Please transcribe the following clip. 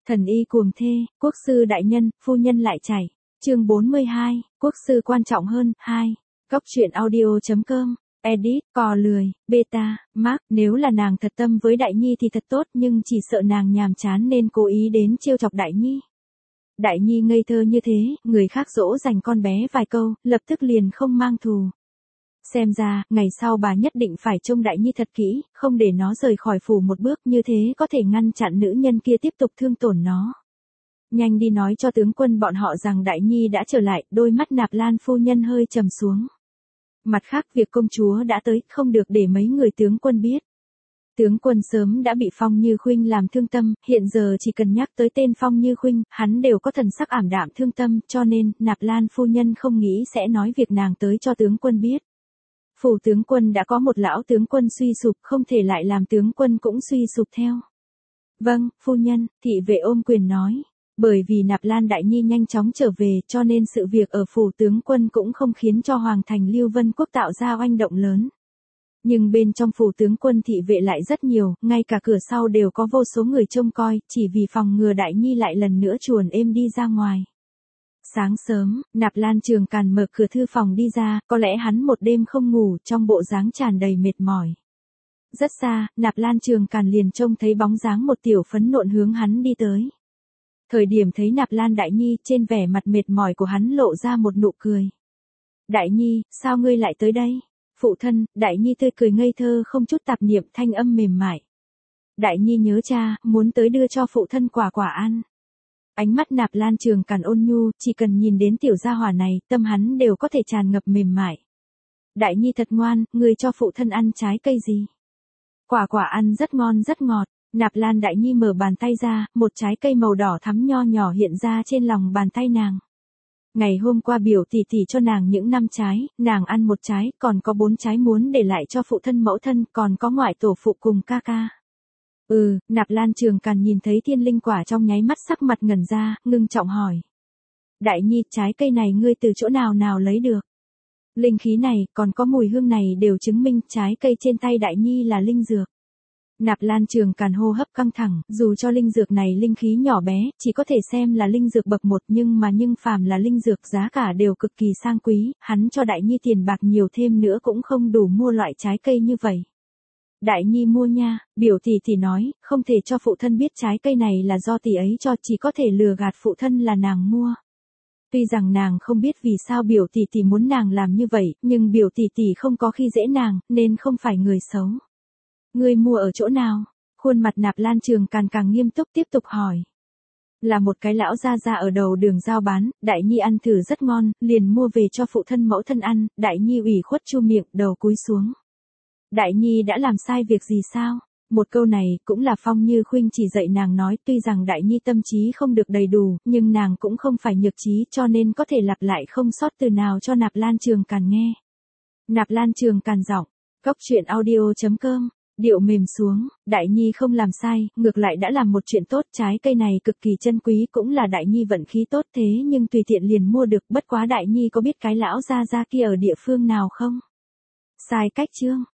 Thần y cuồng thê, quốc sư đại nhân, phu nhân lại chảy. Chương 42, quốc sư quan trọng hơn, 2. Góc truyện audio.com, edit, cò lười, beta, Mark, nếu là nàng thật tâm với Đại Nhi thì thật tốt nhưng chỉ sợ nàng nhàm chán nên cố ý đến trêu chọc Đại Nhi. Đại Nhi ngây thơ như thế, người khác dỗ dành con bé vài câu, lập tức liền không mang thù. Xem ra, ngày sau bà nhất định phải trông Đại Nhi thật kỹ, không để nó rời khỏi phủ một bước, như thế có thể ngăn chặn nữ nhân kia tiếp tục thương tổn nó. Nhanh đi nói cho tướng quân bọn họ rằng Đại Nhi đã trở lại, đôi mắt Nạp Lan phu nhân hơi trầm xuống. Mặt khác việc công chúa đã tới, không được để mấy người tướng quân biết. Tướng quân sớm đã bị Phong Như Khuynh làm thương tâm, hiện giờ chỉ cần nhắc tới tên Phong Như Khuynh, hắn đều có thần sắc ảm đạm thương tâm, cho nên, Nạp Lan phu nhân không nghĩ sẽ nói việc nàng tới cho tướng quân biết. Phủ tướng quân đã có một lão tướng quân suy sụp, không thể lại làm tướng quân cũng suy sụp theo. Vâng, phu nhân, thị vệ ôm quyền nói. Bởi vì Nạp Lan Đại Nhi nhanh chóng trở về cho nên sự việc ở phủ tướng quân cũng không khiến cho Hoàng thành Lưu Vân Quốc tạo ra oanh động lớn. Nhưng bên trong phủ tướng quân thị vệ lại rất nhiều, ngay cả cửa sau đều có vô số người trông coi, chỉ vì phòng ngừa Đại Nhi lại lần nữa chuồn êm đi ra ngoài. Sáng sớm, Nạp Lan Trường Càn mở cửa thư phòng đi ra, có lẽ hắn một đêm không ngủ, trong bộ dáng tràn đầy mệt mỏi. Rất xa, Nạp Lan Trường Càn liền trông thấy bóng dáng một tiểu phấn nộn hướng hắn đi tới. Thời điểm thấy Nạp Lan Đại Nhi, trên vẻ mặt mệt mỏi của hắn lộ ra một nụ cười. Đại Nhi, sao ngươi lại tới đây? Phụ thân, Đại Nhi tươi cười ngây thơ không chút tạp niệm, thanh âm mềm mại. Đại Nhi nhớ cha, muốn tới đưa cho phụ thân quả quả ăn. Ánh mắt Nạp Lan Trường Càn ôn nhu, chỉ cần nhìn đến tiểu gia hỏa này, tâm hắn đều có thể tràn ngập mềm mại. Đại Nhi thật ngoan, ngươi cho phụ thân ăn trái cây gì? Quả quả ăn rất ngon rất ngọt. Nạp Lan Đại Nhi mở bàn tay ra, một trái cây màu đỏ thắm nho nhỏ hiện ra trên lòng bàn tay nàng. Ngày hôm qua biểu tỷ tỷ cho nàng những 5 trái, nàng ăn 1 trái, còn có 4 trái muốn để lại cho phụ thân mẫu thân, còn có ngoại tổ phụ cùng ca ca. Nạp Lan Trường Càn nhìn thấy thiên linh quả trong nháy mắt sắc mặt ngẩn ra, ngưng trọng hỏi. Đại Nhi, trái cây này ngươi từ chỗ nào lấy được? Linh khí này, còn có mùi hương này đều chứng minh trái cây trên tay Đại Nhi là linh dược. Nạp Lan Trường Càn hô hấp căng thẳng, dù cho linh dược này linh khí nhỏ bé, chỉ có thể xem là linh dược bậc 1 nhưng phàm là linh dược giá cả đều cực kỳ sang quý, hắn cho Đại Nhi tiền bạc nhiều thêm nữa cũng không đủ mua loại trái cây như vậy. Đại Nhi mua nha, biểu tỷ tỷ nói, không thể cho phụ thân biết trái cây này là do tỷ ấy cho, chỉ có thể lừa gạt phụ thân là nàng mua. Tuy rằng nàng không biết vì sao biểu tỷ tỷ muốn nàng làm như vậy, nhưng biểu tỷ tỷ không có khi dễ nàng, nên không phải người xấu. Ngươi mua ở chỗ nào? Khuôn mặt Nạp Lan Trường Càn càng nghiêm túc tiếp tục hỏi. Là một cái lão gia ở đầu đường giao bán, Đại Nhi ăn thử rất ngon, liền mua về cho phụ thân mẫu thân ăn, Đại Nhi ủy khuất chu miệng, đầu cúi xuống. Đại Nhi đã làm sai việc gì sao? Một câu này cũng là Phong Như Khuynh chỉ dạy nàng nói, tuy rằng Đại Nhi tâm trí không được đầy đủ, nhưng nàng cũng không phải nhược trí cho nên có thể lặp lại không sót từ nào cho Nạp Lan Trường Càn nghe. Nạp Lan Trường Càn giọng, góc truyện audio.com. Điệu mềm xuống, Đại Nhi không làm sai, ngược lại đã làm một chuyện tốt, trái cây này cực kỳ chân quý cũng là Đại Nhi vận khí tốt thế nhưng tùy tiện liền mua được, bất quá Đại Nhi có biết cái lão gia kia ở địa phương nào không? Sai cách chương.